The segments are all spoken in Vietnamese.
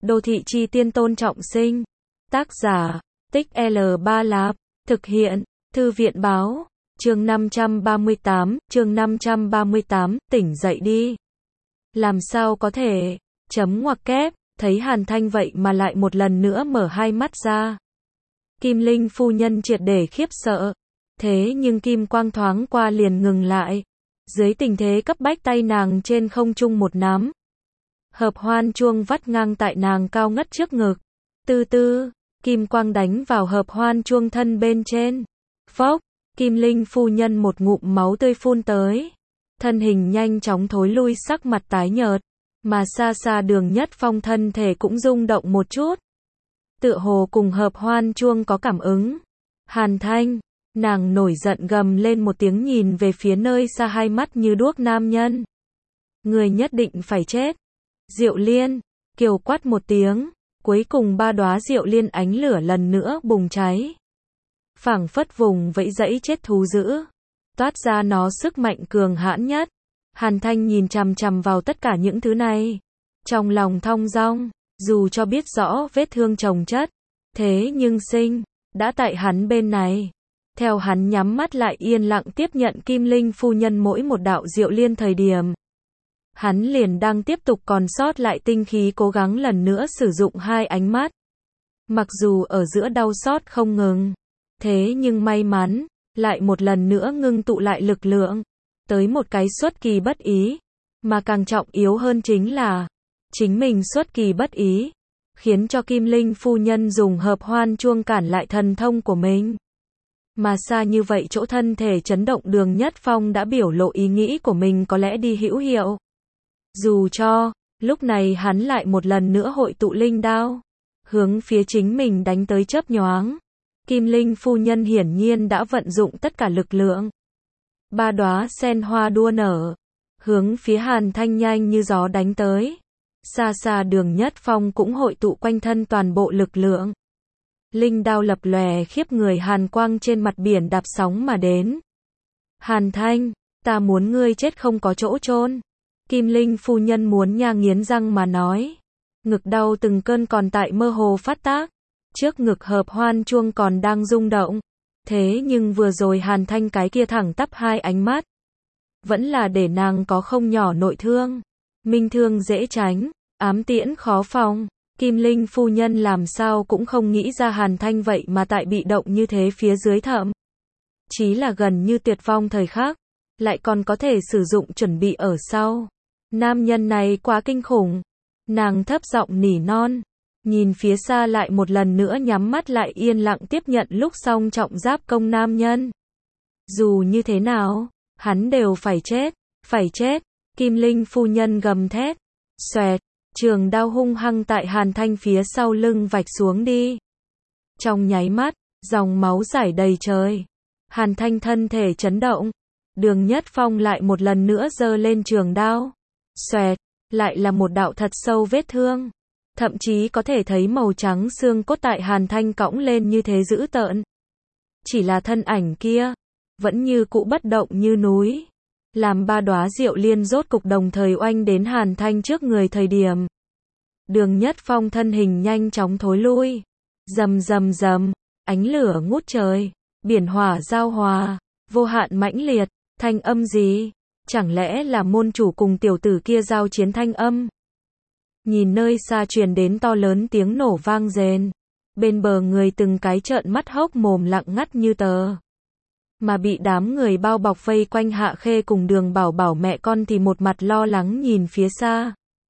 Đô thị chi tiên Tôn Trọng Sinh. Tác giả, Tích L3 Lạp. Thực hiện, Thư viện báo. Chương 538, tỉnh dậy đi. Làm sao có thể, chấm ngoặc kép, thấy Hàn Thanh vậy mà lại một lần nữa mở hai mắt ra. Kim Linh phu nhân triệt để khiếp sợ. Thế nhưng kim quang thoáng qua liền ngừng lại. Dưới tình thế cấp bách tay nàng trên không trung một nắm. Hợp hoan chuông vắt ngang tại nàng cao ngất trước ngực. Từ từ, kim quang đánh vào hợp hoan chuông thân bên trên. Phốc, Kim Linh phu nhân một ngụm máu tươi phun tới. Thân hình nhanh chóng thối lui, sắc mặt tái nhợt. Mà xa xa Đường Nhất Phong thân thể cũng rung động một chút. Tựa hồ cùng hợp hoan chuông có cảm ứng. Hàn Thanh, nàng nổi giận gầm lên một tiếng, nhìn về phía nơi xa, hai mắt như đuốc nam nhân. Người nhất định phải chết. Diệu Liên, kiều quát một tiếng, cuối cùng ba đóa diệu liên ánh lửa lần nữa bùng cháy. Phảng phất vùng vẫy dẫy chết thú dữ, toát ra nó sức mạnh cường hãn nhất. Hàn Thanh nhìn chằm chằm vào tất cả những thứ này, trong lòng thong dong, dù cho biết rõ vết thương chồng chất, thế nhưng sinh đã tại hắn bên này. Theo hắn nhắm mắt lại yên lặng tiếp nhận Kim Linh phu nhân mỗi một đạo diệu liên thời điểm, hắn liền đang tiếp tục còn sót lại tinh khí cố gắng lần nữa sử dụng hai ánh mắt. Mặc dù ở giữa đau xót không ngừng, thế nhưng may mắn, lại một lần nữa ngưng tụ lại lực lượng, tới một cái xuất kỳ bất ý. Mà càng trọng yếu hơn chính là, chính mình xuất kỳ bất ý, khiến cho Kim Linh phu nhân dùng hợp hoan chuông cản lại thần thông của mình. Mà xa như vậy chỗ thân thể chấn động, Đường Nhất Phong đã biểu lộ ý nghĩ của mình có lẽ đi hữu hiệu. Dù cho, lúc này hắn lại một lần nữa hội tụ linh đao, hướng phía chính mình đánh tới chớp nhoáng. Kim Linh phu nhân hiển nhiên đã vận dụng tất cả lực lượng. Ba đóa sen hoa đua nở, hướng phía Hàn Thanh nhanh như gió đánh tới. Xa xa Đường Nhất Phong cũng hội tụ quanh thân toàn bộ lực lượng. Linh đao lập lòe khiếp người hàn quang trên mặt biển đạp sóng mà đến. Hàn Thanh, ta muốn ngươi chết không có chỗ chôn. Kim Linh phu nhân muốn nha nghiến răng mà nói. Ngực đau từng cơn còn tại mơ hồ phát tác. Trước ngực hợp hoan chuông còn đang rung động. Thế nhưng vừa rồi Hàn Thanh cái kia thẳng tắp hai ánh mắt, vẫn là để nàng có không nhỏ nội thương. Minh thương dễ tránh, ám tiễn khó phòng. Kim Linh phu nhân làm sao cũng không nghĩ ra Hàn Thanh vậy mà tại bị động như thế phía dưới thậm chí là gần như tuyệt vong thời khắc, lại còn có thể sử dụng chuẩn bị ở sau. Nam nhân này quá kinh khủng. Nàng thấp giọng nỉ non, nhìn phía xa lại một lần nữa nhắm mắt lại yên lặng tiếp nhận lúc xong trọng giáp công nam nhân. Dù như thế nào, hắn đều phải chết, phải chết. Kim Linh phu nhân gầm thét. Xoẹt, trường đao hung hăng tại Hàn Thanh phía sau lưng vạch xuống đi. Trong nháy mắt, dòng máu rải đầy trời. Hàn Thanh thân thể chấn động. Đường Nhất Phong lại một lần nữa giơ lên trường đao. Xoẹt, lại là một đạo thật sâu vết thương. Thậm chí có thể thấy màu trắng xương cốt tại Hàn Thanh cõng lên như thế dữ tợn. Chỉ là thân ảnh kia, vẫn như cũ bất động như núi. Làm ba đóa diệu liên rốt cục đồng thời oanh đến Hàn Thanh trước người thời điểm. Đường Nhất Phong thân hình nhanh chóng thối lui. Rầm rầm rầm, ánh lửa ngút trời, biển hỏa giao hòa, vô hạn mãnh liệt. Thanh âm gì? Chẳng lẽ là môn chủ cùng tiểu tử kia giao chiến thanh âm? Nhìn nơi xa truyền đến to lớn tiếng nổ vang rền. Bên bờ người từng cái trợn mắt hốc mồm lặng ngắt như tờ. Mà bị đám người bao bọc vây quanh Hạ Khê cùng Đường Bảo Bảo mẹ con thì một mặt lo lắng nhìn phía xa.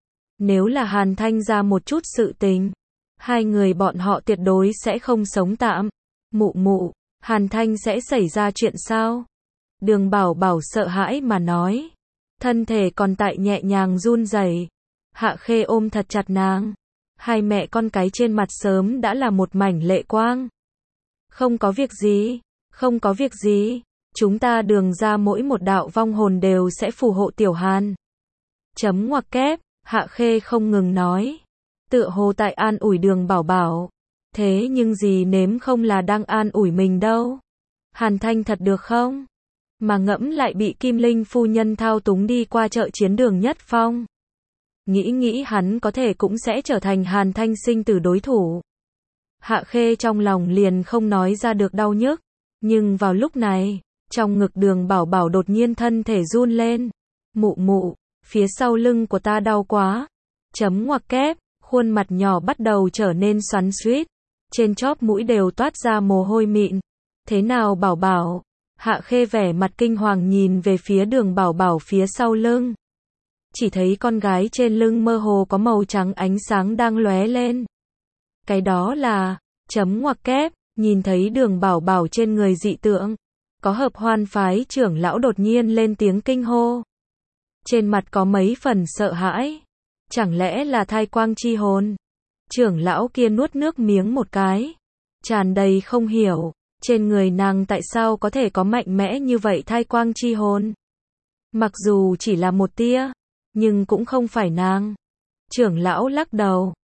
Nếu là Hàn Thanh ra một chút sự tình, hai người bọn họ tuyệt đối sẽ không sống tạm. Mụ mụ, Hàn Thanh sẽ xảy ra chuyện sao? Đường Bảo Bảo sợ hãi mà nói. Thân thể còn tại nhẹ nhàng run rẩy. Hạ Khê ôm thật chặt nàng. Hai mẹ con cái trên mặt sớm đã là một mảnh lệ quang. Không có việc gì, không có việc gì. Chúng ta Đường ra mỗi một đạo vong hồn đều sẽ phù hộ tiểu Hàn. Chấm ngoặc kép, Hạ Khê không ngừng nói. Tựa hồ tại an ủi Đường Bảo Bảo. Thế nhưng gì nếm không là đang an ủi mình đâu. Hàn Thanh thật được không? Mà ngẫm lại bị Kim Linh phu nhân thao túng đi qua chợ chiến Đường Nhất Phong. nghĩ hắn có thể cũng sẽ trở thành Hàn Thanh sinh tử đối thủ. Hạ Khê trong lòng liền không nói ra được đau nhức, nhưng vào lúc này, trong ngực Đường Bảo Bảo đột nhiên thân thể run lên. Mụ mụ, phía sau lưng của ta đau quá. Chấm ngoặc kép, khuôn mặt nhỏ bắt đầu trở nên xoắn xuýt, trên chóp mũi đều toát ra mồ hôi mịn. Thế nào Bảo Bảo? Hạ Khê vẻ mặt kinh hoàng nhìn về phía Đường Bảo Bảo phía sau lưng. Chỉ thấy con gái trên lưng mơ hồ có màu trắng ánh sáng đang lóe lên. Cái đó là, chấm ngoặc kép, nhìn thấy Đường Bảo Bảo trên người dị tượng. Có Hợp Hoan phái trưởng lão đột nhiên lên tiếng kinh hô. Trên mặt có mấy phần sợ hãi. Chẳng lẽ là thai quang chi hồn? Trưởng lão kia nuốt nước miếng một cái, tràn đầy không hiểu, trên người nàng tại sao có thể có mạnh mẽ như vậy thai quang chi hồn? Mặc dù chỉ là một tia, nhưng cũng không phải nàng. Trưởng lão lắc đầu,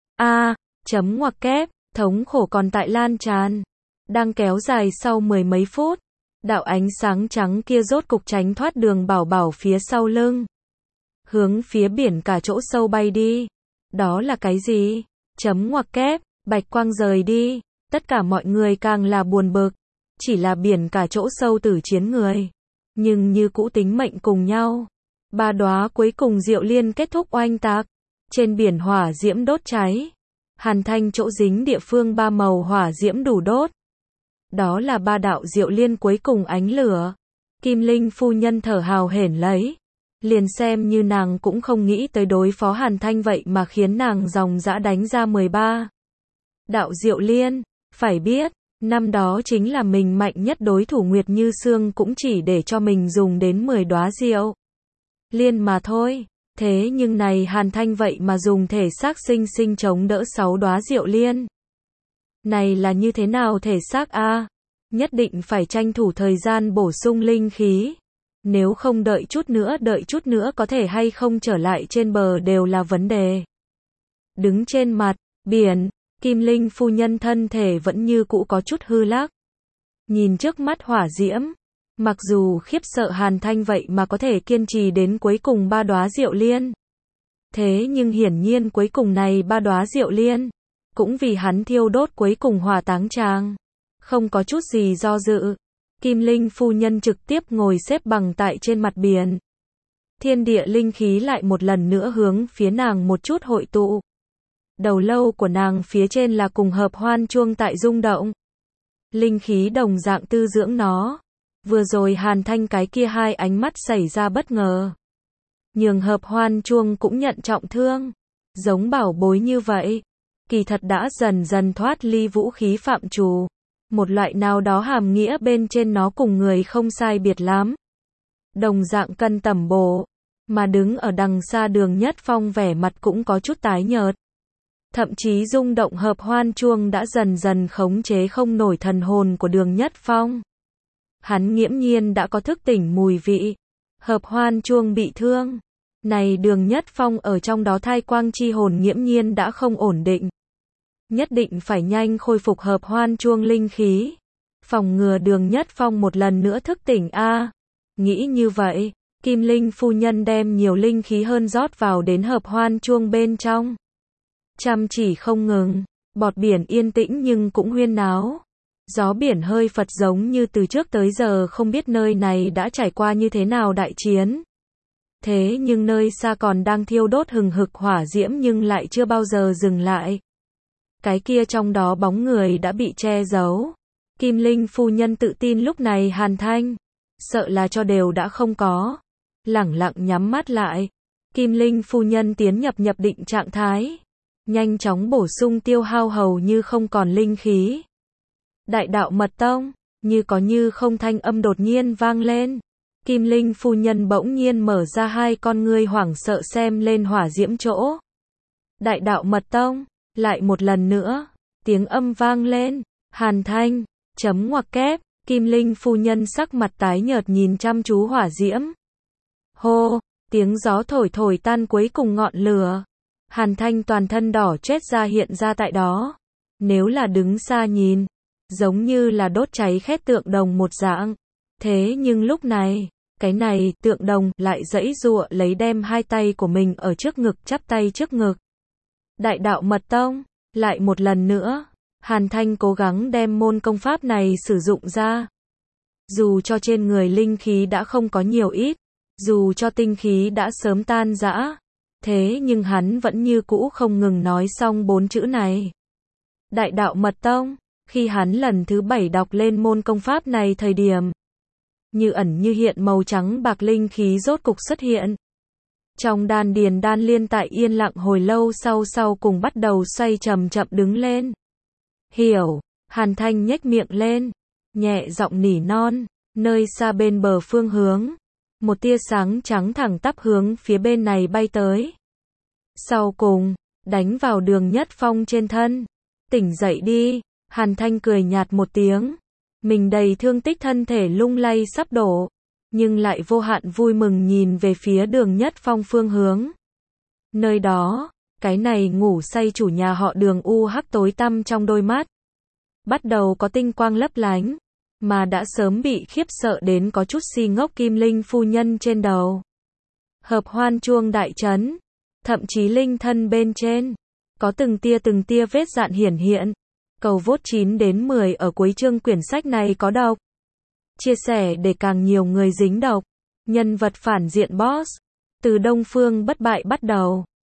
chấm ngoặc kép, thống khổ còn tại lan tràn, đang kéo dài sau mười mấy phút. Đạo ánh sáng trắng kia rốt cục tránh thoát Đường Bảo Bảo phía sau lưng, hướng phía biển cả chỗ sâu bay đi. Đó là cái gì? Chấm ngoặc kép, bạch quang rời đi, tất cả mọi người càng là buồn bực, chỉ là biển cả chỗ sâu tử chiến người, nhưng như cũ tính mệnh cùng nhau. Ba đóa cuối cùng diệu liên kết thúc oanh tạc, trên biển hỏa diễm đốt cháy, Hàn Thanh chỗ dính địa phương ba màu hỏa diễm đủ đốt. Đó là ba đạo diệu liên cuối cùng ánh lửa. Kim Linh phu nhân thở hào hển lấy, liền xem như nàng cũng không nghĩ tới đối phó Hàn Thanh vậy mà khiến nàng dòng dã đánh ra 13 đạo diệu liên. Phải biết, năm đó chính là mình mạnh nhất đối thủ Nguyệt Như Sương cũng chỉ để cho mình dùng đến 10 đóa diệu liên mà thôi. Thế nhưng này Hàn Thanh vậy mà dùng thể xác sinh sinh chống đỡ 6 đóa diệu liên. Này là như thế nào thể xác a? Nhất định phải tranh thủ thời gian bổ sung linh khí. Nếu không đợi chút nữa có thể hay không trở lại trên bờ đều là vấn đề. Đứng trên mặt biển, Kim Linh phu nhân thân thể vẫn như cũ có chút hư lắc. Nhìn trước mắt hỏa diễm, mặc dù khiếp sợ Hàn Thanh vậy mà có thể kiên trì đến cuối cùng ba đóa diệu liên. Thế nhưng hiển nhiên cuối cùng này ba đóa diệu liên, cũng vì hắn thiêu đốt cuối cùng hỏa táng tràng. Không có chút gì do dự, Kim Linh phu nhân trực tiếp ngồi xếp bằng tại trên mặt biển. Thiên địa linh khí lại một lần nữa hướng phía nàng một chút hội tụ. Đầu lâu của nàng phía trên là cùng Hợp Hoan chuông tại rung động. Linh khí đồng dạng tư dưỡng nó. Vừa rồi Hàn Thanh cái kia hai ánh mắt xảy ra bất ngờ, nhường Hợp Hoan chuông cũng nhận trọng thương. Giống bảo bối như vậy, kỳ thật đã dần dần thoát ly vũ khí phạm trù. Một loại nào đó hàm nghĩa bên trên nó cùng người không sai biệt lắm. Đồng dạng cân tẩm bổ, mà đứng ở đằng xa Đường Nhất Phong vẻ mặt cũng có chút tái nhợt. Thậm chí rung động Hợp Hoan chuông đã dần dần khống chế không nổi thần hồn của Đường Nhất Phong. Hắn nghiễm nhiên đã có thức tỉnh mùi vị. Hợp Hoan chuông bị thương. Này Đường Nhất Phong ở trong đó thai quang chi hồn nghiễm nhiên đã không ổn định. Nhất định phải nhanh khôi phục Hợp Hoan chuông linh khí. Phòng ngừa Đường Nhất Phong một lần nữa thức tỉnh a. Nghĩ như vậy, Kim Linh phu nhân đem nhiều linh khí hơn rót vào đến Hợp Hoan chuông bên trong. Chăm chỉ không ngừng, bọt biển yên tĩnh nhưng cũng huyên náo. Gió biển hơi phật giống như từ trước tới giờ không biết nơi này đã trải qua như thế nào đại chiến. Thế nhưng nơi xa còn đang thiêu đốt hừng hực hỏa diễm nhưng lại chưa bao giờ dừng lại. Cái kia trong đó bóng người đã bị che giấu. Kim Linh phu nhân tự tin lúc này Hàn Thanh, sợ là cho đều đã không có. Lẳng lặng nhắm mắt lại. Kim Linh phu nhân tiến nhập định trạng thái. Nhanh chóng bổ sung tiêu hao hầu như không còn linh khí. Đại đạo mật tông, như có như không thanh âm đột nhiên vang lên. Kim Linh phu nhân bỗng nhiên mở ra hai con ngươi hoảng sợ xem lên hỏa diễm chỗ. Đại đạo mật tông, lại một lần nữa, tiếng âm vang lên. Hàn Thanh, chấm ngoặc kép, Kim Linh phu nhân sắc mặt tái nhợt nhìn chăm chú hỏa diễm. Hô, tiếng gió thổi thổi tan cuối cùng ngọn lửa. Hàn Thanh toàn thân đỏ chết ra hiện ra tại đó. Nếu là đứng xa nhìn, giống như là đốt cháy khét tượng đồng một dạng. Thế nhưng lúc này, Cái này, Tượng Đồng, lại giãy giụa lấy đem hai tay của mình ở trước ngực, chắp tay trước ngực. Đại đạo mật tông, lại một lần nữa, Hàn Thanh cố gắng đem môn công pháp này sử dụng ra. Dù cho trên người linh khí đã không có nhiều ít, dù cho tinh khí đã sớm tan rã, thế nhưng hắn vẫn như cũ không ngừng nói xong 4 chữ này. Đại đạo mật tông, khi hắn lần thứ 7 đọc lên môn công pháp này thời điểm, như ẩn như hiện màu trắng bạc linh khí rốt cục xuất hiện. Trong đan điền đan liên tại yên lặng hồi lâu sau cùng bắt đầu xoay chậm chậm đứng lên. Hiểu, Hàn Thanh nhếch miệng lên, nhẹ giọng nỉ non, nơi xa bên bờ phương hướng, một tia sáng trắng thẳng tắp hướng phía bên này bay tới. Sau cùng, đánh vào Đường Nhất Phong trên thân. Tỉnh dậy đi, Hàn Thanh cười nhạt một tiếng. Mình đầy thương tích thân thể lung lay sắp đổ, nhưng lại vô hạn vui mừng nhìn về phía Đường Nhất Phong phương hướng. Nơi đó, cái này ngủ say chủ nhà họ Đường hắc tối tăm trong đôi mắt. Bắt đầu có tinh quang lấp lánh, mà đã sớm bị khiếp sợ đến có chút si ngốc Kim Linh phu nhân trên đầu. Hợp hoan chuông đại trấn, thậm chí linh thân bên trên, có từng tia vết dạn hiển hiện. Cầu vote 9 đến 10 ở cuối chương quyển sách này có độc. Chia sẻ để càng nhiều người dính độc. Nhân vật phản diện boss. Từ Đông Phương bất bại bắt đầu.